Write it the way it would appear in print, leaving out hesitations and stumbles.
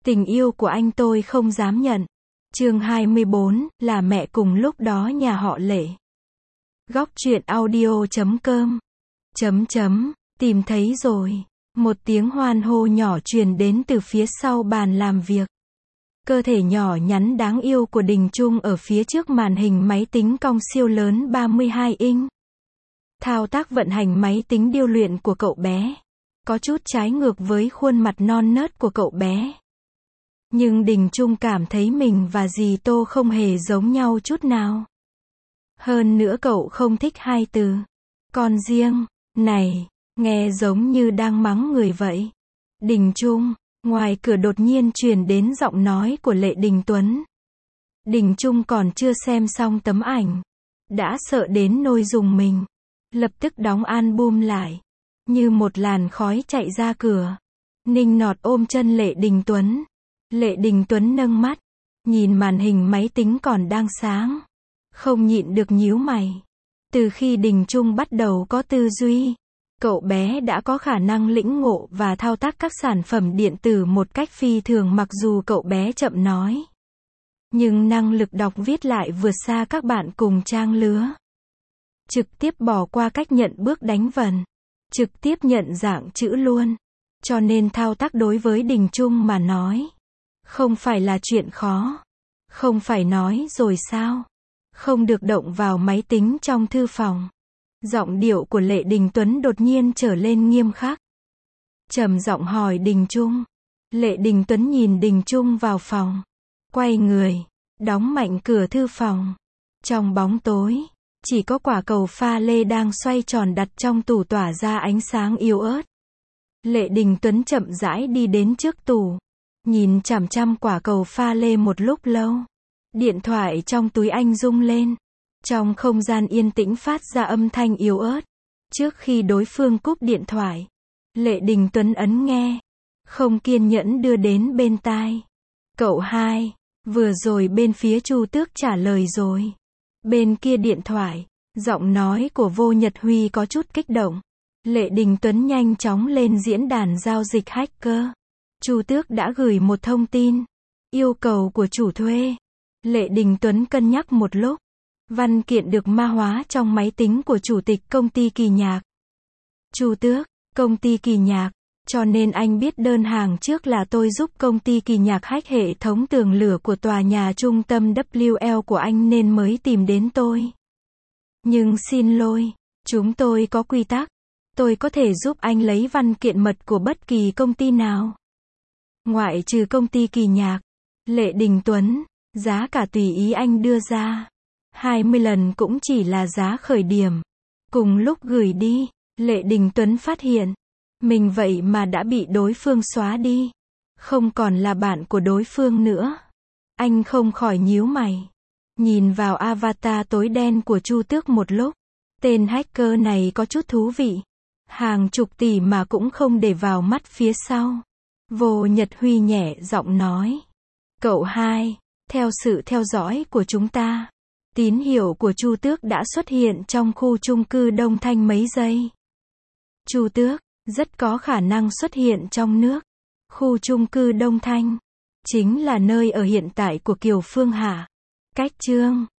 Tình yêu của anh tôi không dám nhận. Chương 24, là mẹ cùng lúc đó nhà họ Lệ. Góc truyện audio.com. Tìm thấy rồi. Một tiếng hoan hô nhỏ truyền đến từ phía sau bàn làm việc. Cơ thể nhỏ nhắn đáng yêu của Đình Trung ở phía trước màn hình máy tính cong siêu lớn 32 inch. Thao tác vận hành máy tính điêu luyện của cậu bé có chút trái ngược với khuôn mặt non nớt của cậu bé. Nhưng Đình Trung cảm thấy mình và dì Tô không hề giống nhau chút nào. Hơn nữa cậu không thích hai từ con riêng này, nghe giống như đang mắng người vậy. Đình Trung, ngoài cửa đột nhiên truyền đến giọng nói của Lệ Đình Tuấn. Đình Trung còn chưa xem xong tấm ảnh, đã sợ đến nỗi rùng mình, lập tức đóng album lại, như một làn khói chạy ra cửa. Ninh nọt ôm chân Lệ Đình Tuấn. Lệ Đình Tuấn nâng mắt, nhìn màn hình máy tính còn đang sáng, không nhịn được nhíu mày. Từ khi Đình Trung bắt đầu có tư duy, cậu bé đã có khả năng lĩnh ngộ và thao tác các sản phẩm điện tử một cách phi thường. Mặc dù cậu bé chậm nói, nhưng năng lực đọc viết lại vượt xa các bạn cùng trang lứa. Trực tiếp bỏ qua cách nhận bước đánh vần, trực tiếp nhận dạng chữ luôn. Cho nên thao tác đối với Đình Trung mà nói, không phải là chuyện khó. Không phải nói rồi sao? Không được động vào máy tính trong thư phòng. Giọng điệu của Lệ Đình Tuấn đột nhiên trở lên nghiêm khắc. Trầm giọng hỏi Đình Trung. Lệ Đình Tuấn nhìn Đình Trung vào phòng, quay người, đóng mạnh cửa thư phòng. Trong bóng tối, chỉ có quả cầu pha lê đang xoay tròn đặt trong tủ tỏa ra ánh sáng yếu ớt. Lệ Đình Tuấn chậm rãi đi đến trước tủ, nhìn chằm chằm quả cầu pha lê một lúc lâu. Điện thoại trong túi anh rung lên. Trong không gian yên tĩnh phát ra âm thanh yếu ớt. Trước khi đối phương cúp điện thoại, Lệ Đình Tuấn ấn nghe, không kiên nhẫn đưa đến bên tai. Cậu hai, vừa rồi bên phía Chu Tước trả lời rồi. Bên kia điện thoại, giọng nói của Vô Nhật Huy có chút kích động. Lệ Đình Tuấn nhanh chóng lên diễn đàn giao dịch hacker. Chu Tước đã gửi một thông tin, yêu cầu của chủ thuê. Lệ Đình Tuấn cân nhắc một lúc. Văn kiện được mã hóa trong máy tính của chủ tịch công ty Kỳ Nhạc. Chu Tước, công ty Kỳ Nhạc, cho nên anh biết đơn hàng trước là tôi giúp công ty Kỳ Nhạc hack hệ thống tường lửa của tòa nhà trung tâm WL của anh nên mới tìm đến tôi. Nhưng xin lỗi, chúng tôi có quy tắc. Tôi có thể giúp anh lấy văn kiện mật của bất kỳ công ty nào, ngoại trừ công ty Kỳ Nhạc. Lệ Đình Tuấn, giá cả tùy ý anh đưa ra. 20 lần cũng chỉ là giá khởi điểm. Cùng lúc gửi đi, Lệ Đình Tuấn phát hiện, mình vậy mà đã bị đối phương xóa đi. Không còn là bạn của đối phương nữa. Anh không khỏi nhíu mày. Nhìn vào avatar tối đen của Chu Tước một lúc. Tên hacker này có chút thú vị. Hàng chục tỷ mà cũng không để vào mắt phía sau. Vô Nhật Huy nhẹ giọng nói. Cậu hai, theo sự theo dõi của chúng ta, tín hiệu của Chu Tước đã xuất hiện trong khu chung cư Đông Thanh mấy giây. Chu Tước, rất có khả năng xuất hiện trong nước. Khu chung cư Đông Thanh, chính là nơi ở hiện tại của Kiều Phương Hạ. Cách chương